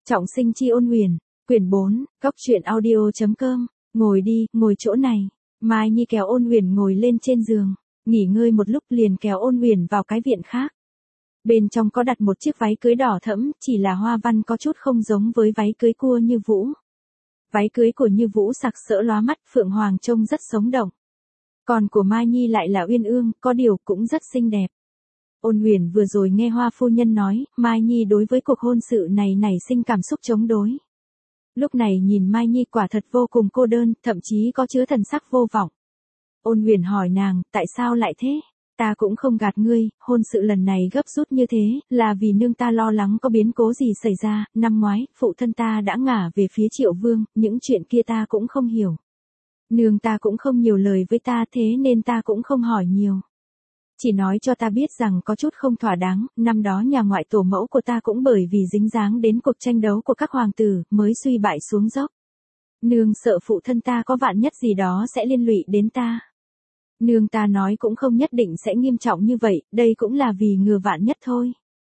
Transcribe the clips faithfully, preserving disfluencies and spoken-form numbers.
Trọng sinh chi ôn huyền, quyển bốn, góc truyện audio.com, ngồi đi, ngồi chỗ này. Mai Nhi kéo ôn huyền ngồi lên trên giường, nghỉ ngơi một lúc liền kéo ôn huyền vào cái viện khác. Bên trong có đặt một chiếc váy cưới đỏ thẫm, chỉ là hoa văn có chút không giống với váy cưới cua Như Vũ. Váy cưới của Như Vũ sặc sỡ lóa mắt, phượng hoàng trông rất sống động. Còn của Mai Nhi lại là uyên ương, có điều cũng rất xinh đẹp. Ôn huyền vừa rồi nghe Hoa phu nhân nói, Mai Nhi đối với cuộc hôn sự này nảy sinh cảm xúc chống đối. Lúc này nhìn Mai Nhi quả thật vô cùng cô đơn, thậm chí có chứa thần sắc vô vọng. Ôn huyền hỏi nàng, tại sao lại thế? Ta cũng không gạt ngươi, hôn sự lần này gấp rút như thế, là vì nương ta lo lắng có biến cố gì xảy ra, năm ngoái, phụ thân ta đã ngả về phía Triệu Vương, những chuyện kia ta cũng không hiểu. Nương ta cũng không nhiều lời với ta thế nên ta cũng không hỏi nhiều. Chỉ nói cho ta biết rằng có chút không thỏa đáng, năm đó nhà ngoại tổ mẫu của ta cũng bởi vì dính dáng đến cuộc tranh đấu của các hoàng tử, mới suy bại xuống dốc. Nương sợ phụ thân ta có vạn nhất gì đó sẽ liên lụy đến ta. Nương ta nói cũng không nhất định sẽ nghiêm trọng như vậy, đây cũng là vì ngừa vạn nhất thôi.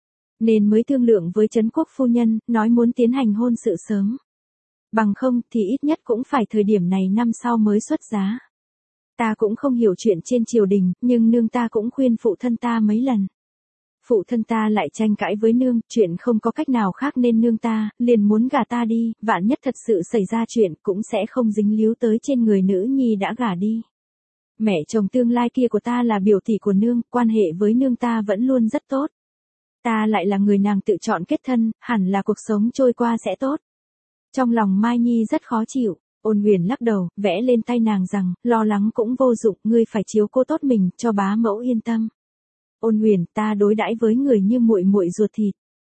Nên mới thương lượng với Trấn Quốc phu nhân, nói muốn tiến hành hôn sự sớm. Bằng không thì ít nhất cũng phải thời điểm này năm sau mới xuất giá. Ta cũng không hiểu chuyện trên triều đình, nhưng nương ta cũng khuyên phụ thân ta mấy lần. Phụ thân ta lại tranh cãi với nương, chuyện không có cách nào khác nên nương ta, liền muốn gả ta đi, vạn nhất thật sự xảy ra chuyện cũng sẽ không dính líu tới trên người nữ nhi đã gả đi. Mẹ chồng tương lai kia của ta là biểu tỷ của nương, quan hệ với nương ta vẫn luôn rất tốt. Ta lại là người nàng tự chọn kết thân, hẳn là cuộc sống trôi qua sẽ tốt. Trong lòng Mai Nhi rất khó chịu. Ôn huyền lắc đầu, vẽ lên tay nàng rằng, lo lắng cũng vô dụng, ngươi phải chiếu cố tốt mình, cho bá mẫu yên tâm. Ôn huyền, ta đối đãi với người như muội muội ruột thịt.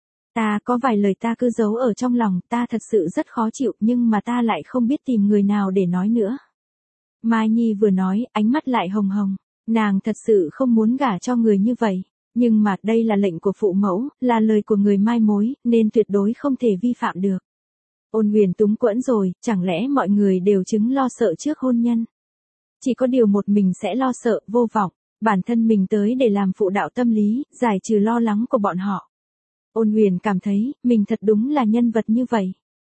Ta có vài lời ta cứ giấu ở trong lòng, ta thật sự rất khó chịu, nhưng mà ta lại không biết tìm người nào để nói nữa. Mai Nhi vừa nói, ánh mắt lại hồng hồng, nàng thật sự không muốn gả cho người như vậy. Nhưng mà đây là lệnh của phụ mẫu, là lời của người mai mối, nên tuyệt đối không thể vi phạm được. Ôn huyền túng quẫn rồi, chẳng lẽ mọi người đều chứng lo sợ trước hôn nhân? Chỉ có điều một mình sẽ lo sợ, vô vọng, bản thân mình tới để làm phụ đạo tâm lý, giải trừ lo lắng của bọn họ. Ôn huyền cảm thấy, mình thật đúng là nhân vật như vậy.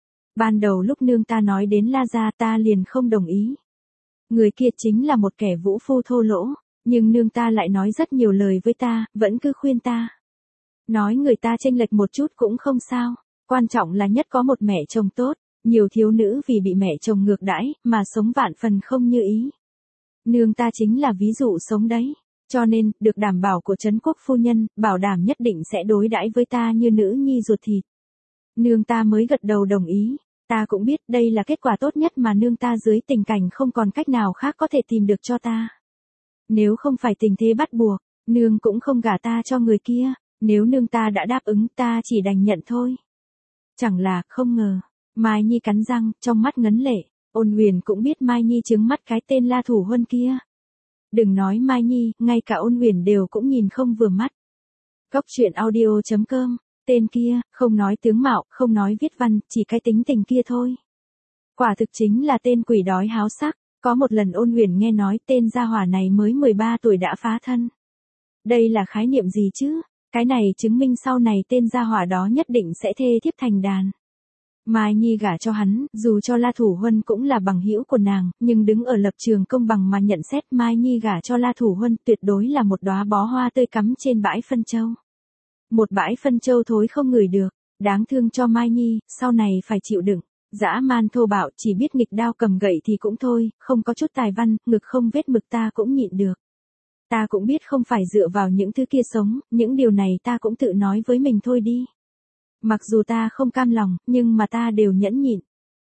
Ban đầu lúc nương ta nói đến La Gia ta liền không đồng ý. Người kia chính là một kẻ vũ phu thô lỗ, nhưng nương ta lại nói rất nhiều lời với ta, vẫn cứ khuyên ta. Nói người ta chênh lệch một chút cũng không sao. Quan trọng là nhất có một mẹ chồng tốt, nhiều thiếu nữ vì bị mẹ chồng ngược đãi, mà sống vạn phần không như ý. Nương ta chính là ví dụ sống đấy, cho nên, được đảm bảo của Trấn Quốc phu nhân, bảo đảm nhất định sẽ đối đãi với ta như nữ nhi ruột thịt. Nương ta mới gật đầu đồng ý, ta cũng biết đây là kết quả tốt nhất mà nương ta dưới tình cảnh không còn cách nào khác có thể tìm được cho ta. Nếu không phải tình thế bắt buộc, nương cũng không gả ta cho người kia, nếu nương ta đã đáp ứng ta chỉ đành nhận thôi. Chẳng là, không ngờ. Mai Nhi cắn răng, trong mắt ngấn lệ. Ôn huyền cũng biết Mai Nhi trướng mắt cái tên La Thủ Huân kia. Đừng nói Mai Nhi, ngay cả ôn huyền đều cũng nhìn không vừa mắt. Góc truyện audio.com, tên kia, không nói tướng mạo, không nói viết văn, chỉ cái tính tình kia thôi. Quả thực chính là tên quỷ đói háo sắc. Có một lần ôn huyền nghe nói tên gia hỏa này mới mười ba tuổi đã phá thân. Đây là khái niệm gì chứ? Cái này chứng minh sau này tên gia hỏa đó nhất định sẽ thê thiếp thành đàn. Mai Nhi gả cho hắn, dù cho La Thủ Huân cũng là bằng hữu của nàng, nhưng đứng ở lập trường công bằng mà nhận xét Mai Nhi gả cho La Thủ Huân tuyệt đối là một đóa bó hoa tươi cắm trên bãi phân châu. Một bãi phân châu thối không ngửi được, đáng thương cho Mai Nhi, sau này phải chịu đựng. Dã man thô bạo chỉ biết nghịch đao cầm gậy thì cũng thôi, không có chút tài văn, ngực không vết mực ta cũng nhịn được. Ta cũng biết không phải dựa vào những thứ kia sống, những điều này ta cũng tự nói với mình thôi đi. Mặc dù ta không cam lòng, nhưng mà ta đều nhẫn nhịn.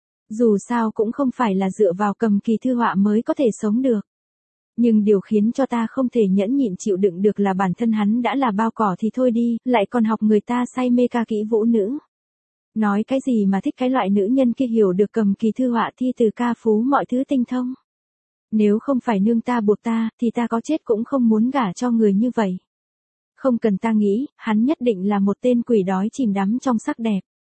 Dù sao cũng không phải là dựa vào cầm kỳ thư họa mới có thể sống được. Nhưng điều khiến cho ta không thể nhẫn nhịn chịu đựng được là bản thân hắn đã là bao cỏ thì thôi đi, lại còn học người ta say mê ca kỹ vũ nữ. Nói cái gì mà thích cái loại nữ nhân kia hiểu được cầm kỳ thư họa thi từ ca phú mọi thứ tinh thông. Nếu không phải nương ta buộc ta, thì ta có chết cũng không muốn gả cho người như vậy. Không cần ta nghĩ, hắn nhất định là một tên quỷ đói chìm đắm trong sắc đẹp.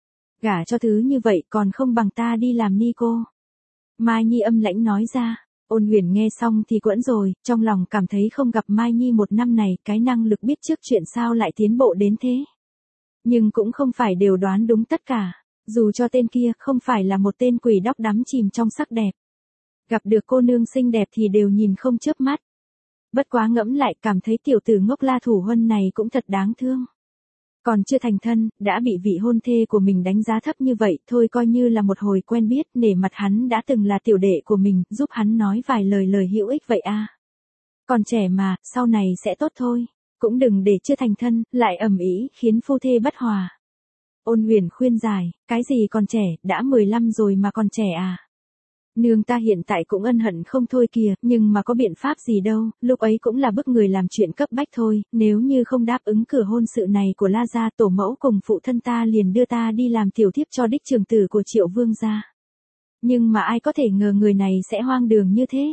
Gả cho thứ như vậy còn không bằng ta đi làm ni cô. Mai Nhi âm lãnh nói ra, ôn huyền nghe xong thì quẫn rồi, trong lòng cảm thấy không gặp Mai Nhi một năm này, cái năng lực biết trước chuyện sao lại tiến bộ đến thế. Nhưng cũng không phải đều đoán đúng tất cả. Dù cho tên kia không phải là một tên quỷ đóc đắm chìm trong sắc đẹp. Gặp được cô nương xinh đẹp thì đều nhìn không chớp mắt. Bất quá ngẫm lại cảm thấy tiểu tử ngốc La Thủ Huân này cũng thật đáng thương. Còn chưa thành thân, đã bị vị hôn thê của mình đánh giá thấp như vậy, thôi coi như là một hồi quen biết, nể mặt hắn đã từng là tiểu đệ của mình, giúp hắn nói vài lời lời hữu ích vậy à. Còn trẻ mà, sau này sẽ tốt thôi. Cũng đừng để chưa thành thân, lại ầm ĩ khiến phu thê bất hòa. Ôn Huyền khuyên giải, cái gì còn trẻ, đã mười lăm rồi mà còn trẻ à. Nương ta hiện tại cũng ân hận không thôi kìa, nhưng mà có biện pháp gì đâu, lúc ấy cũng là bức người làm chuyện cấp bách thôi, nếu như không đáp ứng cửa hôn sự này của La gia, tổ mẫu cùng phụ thân ta liền đưa ta đi làm tiểu thiếp cho đích trưởng tử của Triệu Vương gia. Nhưng mà ai có thể ngờ người này sẽ hoang đường như thế.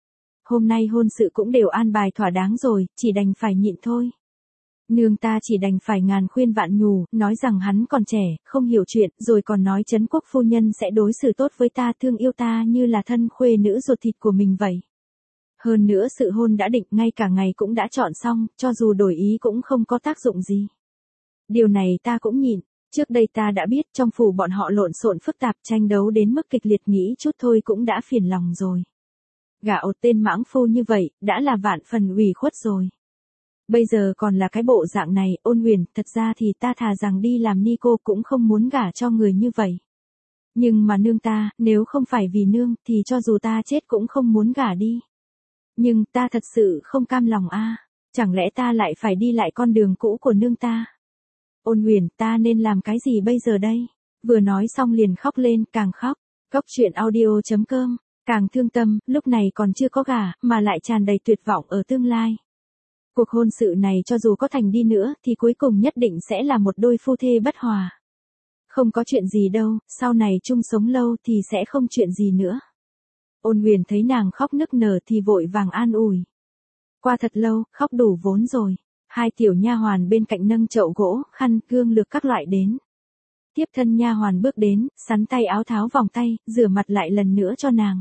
Hôm nay hôn sự cũng đều an bài thỏa đáng rồi, chỉ đành phải nhịn thôi. Nương ta chỉ đành phải ngàn khuyên vạn nhủ, nói rằng hắn còn trẻ, không hiểu chuyện, rồi còn nói Trấn Quốc phu nhân sẽ đối xử tốt với ta, thương yêu ta như là thân khuê nữ ruột thịt của mình vậy. Hơn nữa sự hôn đã định, ngay cả ngày cũng đã chọn xong, cho dù đổi ý cũng không có tác dụng gì. Điều này ta cũng nhịn, trước đây ta đã biết trong phủ bọn họ lộn xộn phức tạp, tranh đấu đến mức kịch liệt, nghĩ chút thôi cũng đã phiền lòng rồi. Gả ột tên mãng phu như vậy, đã là vạn phần ủy khuất rồi. Bây giờ còn là cái bộ dạng này, Ôn Huyền, thật ra thì ta thà rằng đi làm ni cô cũng không muốn gả cho người như vậy. Nhưng mà nương ta, nếu không phải vì nương, thì cho dù ta chết cũng không muốn gả đi. Nhưng ta thật sự không cam lòng a, chẳng lẽ ta lại phải đi lại con đường cũ của nương ta? Ôn Huyền, ta nên làm cái gì bây giờ đây? Vừa nói xong liền khóc lên, càng khóc. Cốc truyện audio chấm com, càng thương tâm, lúc này còn chưa có gả, mà lại tràn đầy tuyệt vọng ở tương lai. Cuộc hôn sự này cho dù có thành đi nữa, thì cuối cùng nhất định sẽ là một đôi phu thê bất hòa. Không có chuyện gì đâu, sau này chung sống lâu thì sẽ không chuyện gì nữa. Ôn Huyền thấy nàng khóc nức nở thì vội vàng an ủi. Qua thật lâu, khóc đủ vốn rồi. Hai tiểu nha hoàn bên cạnh nâng chậu gỗ, khăn, gương lược các loại đến. Tiếp thân nha hoàn bước đến, sắn tay áo tháo vòng tay, rửa mặt lại lần nữa cho nàng.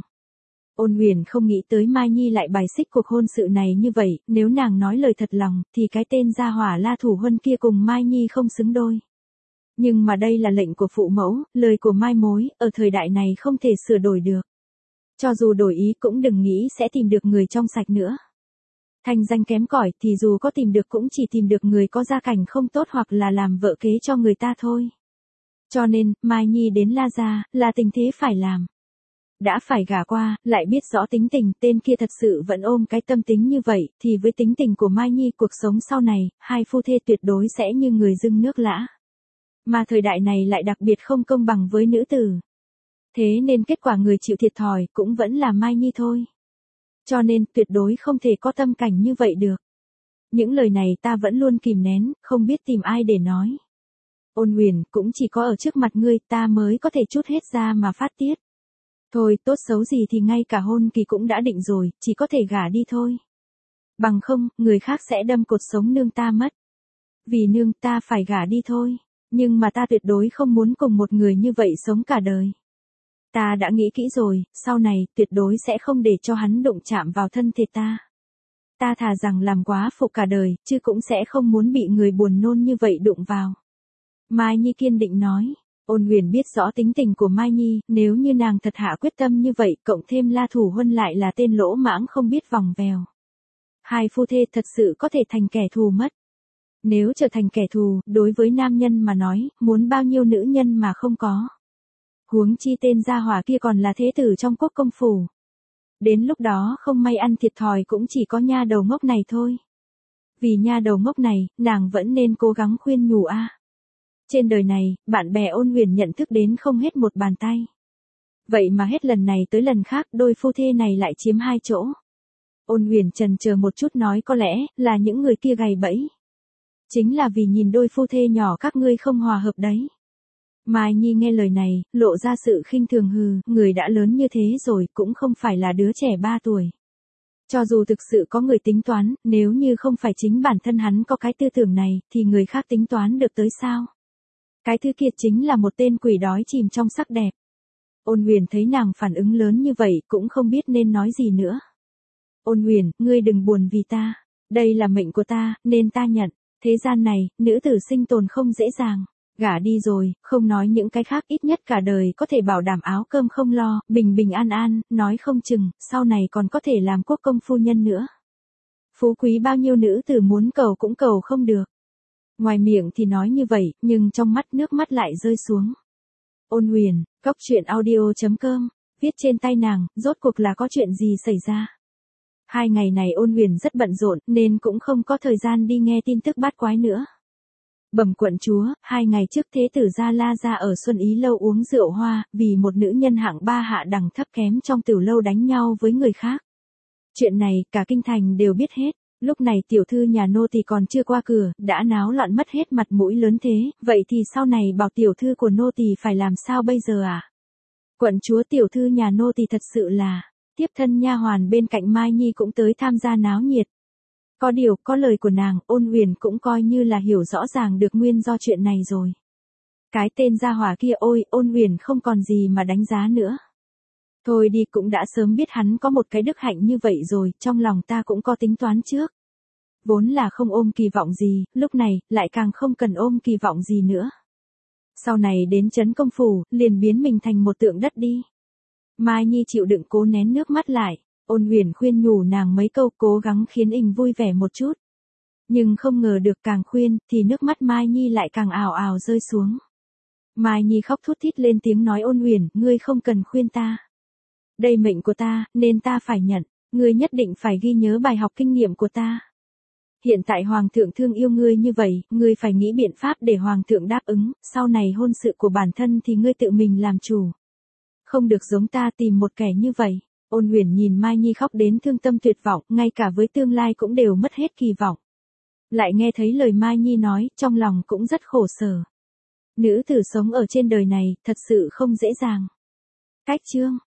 Ôn Huyền không nghĩ tới Mai Nhi lại bài xích cuộc hôn sự này như vậy, nếu nàng nói lời thật lòng, thì cái tên gia hỏa La Thủ Huân kia cùng Mai Nhi không xứng đôi. Nhưng mà đây là lệnh của phụ mẫu, lời của mai mối, ở thời đại này không thể sửa đổi được. Cho dù đổi ý cũng đừng nghĩ sẽ tìm được người trong sạch nữa. Thanh danh kém cỏi thì dù có tìm được cũng chỉ tìm được người có gia cảnh không tốt hoặc là làm vợ kế cho người ta thôi. Cho nên, Mai Nhi đến La gia, là tình thế phải làm. Đã phải gả qua, lại biết rõ tính tình, tên kia thật sự vẫn ôm cái tâm tính như vậy, thì với tính tình của Mai Nhi cuộc sống sau này, hai phu thê tuyệt đối sẽ như người dưng nước lã. Mà thời đại này lại đặc biệt không công bằng với nữ tử. Thế nên kết quả người chịu thiệt thòi cũng vẫn là Mai Nhi thôi. Cho nên tuyệt đối không thể có tâm cảnh như vậy được. Những lời này ta vẫn luôn kìm nén, không biết tìm ai để nói. Ôn Huyền, cũng chỉ có ở trước mặt ngươi ta mới có thể trút hết ra mà phát tiết. Thôi, tốt xấu gì thì ngay cả hôn kỳ cũng đã định rồi, chỉ có thể gả đi thôi. Bằng không, người khác sẽ đâm cột sống nương ta mất. Vì nương ta phải gả đi thôi, nhưng mà ta tuyệt đối không muốn cùng một người như vậy sống cả đời. Ta đã nghĩ kỹ rồi, sau này, tuyệt đối sẽ không để cho hắn đụng chạm vào thân thể ta. Ta thà rằng làm quá phụ cả đời, chứ cũng sẽ không muốn bị người buồn nôn như vậy đụng vào. Mai Nhi kiên định nói. Ôn Huyền biết rõ tính tình của Mai Nhi, nếu như nàng thật hạ quyết tâm như vậy, cộng thêm La Thủ Huân lại là tên lỗ mãng không biết vòng vèo. Hai phu thê thật sự có thể thành kẻ thù mất. Nếu trở thành kẻ thù, đối với nam nhân mà nói, muốn bao nhiêu nữ nhân mà không có. Huống chi tên gia hỏa kia còn là thế tử trong quốc công phủ. Đến lúc đó không may ăn thiệt thòi cũng chỉ có nha đầu ngốc này thôi. Vì nha đầu ngốc này, nàng vẫn nên cố gắng khuyên nhủ a. Trên đời này, bạn bè Ôn Huyền nhận thức đến không hết một bàn tay. Vậy mà hết lần này tới lần khác đôi phu thê này lại chiếm hai chỗ. Ôn Huyền chần chờ một chút nói có lẽ là những người kia gài bẫy. Chính là vì nhìn đôi phu thê nhỏ các ngươi không hòa hợp đấy. Mai Nhi nghe lời này, lộ ra sự khinh thường hừ, người đã lớn như thế rồi cũng không phải là đứa trẻ ba tuổi. Cho dù thực sự có người tính toán, nếu như không phải chính bản thân hắn có cái tư tưởng này, thì người khác tính toán được tới sao? Cái thứ kia chính là một tên quỷ đói chìm trong sắc đẹp. Ôn Huyền thấy nàng phản ứng lớn như vậy cũng không biết nên nói gì nữa. Ôn Huyền, ngươi đừng buồn vì ta. Đây là mệnh của ta, nên ta nhận. Thế gian này, nữ tử sinh tồn không dễ dàng. Gả đi rồi, không nói những cái khác, ít nhất cả đời có thể bảo đảm áo cơm không lo, bình bình an an, nói không chừng, sau này còn có thể làm quốc công phu nhân nữa. Phú quý bao nhiêu nữ tử muốn cầu cũng cầu không được. Ngoài miệng thì nói như vậy, nhưng trong mắt nước mắt lại rơi xuống. Ôn Huyền, Cóc truyện audio chấm com, viết trên tay nàng, rốt cuộc là có chuyện gì xảy ra. Hai ngày này Ôn Huyền rất bận rộn, nên cũng không có thời gian đi nghe tin tức bát quái nữa. Bẩm quận chúa, hai ngày trước thế tử Gia La Gia ở Xuân Ý Lâu uống rượu hoa, vì một nữ nhân hạng ba hạ đẳng thấp kém trong tiểu lâu đánh nhau với người khác. Chuyện này, cả kinh thành đều biết hết. Lúc này tiểu thư nhà nô tỳ còn chưa qua cửa, đã náo loạn mất hết mặt mũi lớn thế, vậy thì sau này bảo tiểu thư của nô tỳ phải làm sao bây giờ à? Quận chúa, tiểu thư nhà nô tỳ thật sự là, tiếp thân nha hoàn bên cạnh Mai Nhi cũng tới tham gia náo nhiệt. Có điều, có lời của nàng, Ôn Huyền cũng coi như là hiểu rõ ràng được nguyên do chuyện này rồi. Cái tên gia hỏa kia, ôi, Ôn Huyền không còn gì mà đánh giá nữa. Thôi đi, cũng đã sớm biết hắn có một cái đức hạnh như vậy rồi, trong lòng ta cũng có tính toán trước. Vốn là không ôm kỳ vọng gì, lúc này, lại càng không cần ôm kỳ vọng gì nữa. Sau này đến trấn công phủ, liền biến mình thành một tượng đất đi. Mai Nhi chịu đựng cố nén nước mắt lại, Ôn Huyền khuyên nhủ nàng mấy câu, cố gắng khiến ình vui vẻ một chút. Nhưng không ngờ được càng khuyên, thì nước mắt Mai Nhi lại càng ào ào rơi xuống. Mai Nhi khóc thút thít lên tiếng nói, Ôn Huyền, ngươi không cần khuyên ta. Đây mệnh của ta, nên ta phải nhận, ngươi nhất định phải ghi nhớ bài học kinh nghiệm của ta. Hiện tại hoàng thượng thương yêu ngươi như vậy, ngươi phải nghĩ biện pháp để hoàng thượng đáp ứng, sau này hôn sự của bản thân thì ngươi tự mình làm chủ. Không được giống ta tìm một kẻ như vậy. Ôn Huyền nhìn Mai Nhi khóc đến thương tâm tuyệt vọng, ngay cả với tương lai cũng đều mất hết kỳ vọng. Lại nghe thấy lời Mai Nhi nói, trong lòng cũng rất khổ sở. Nữ tử sống ở trên đời này, thật sự không dễ dàng. Cách chương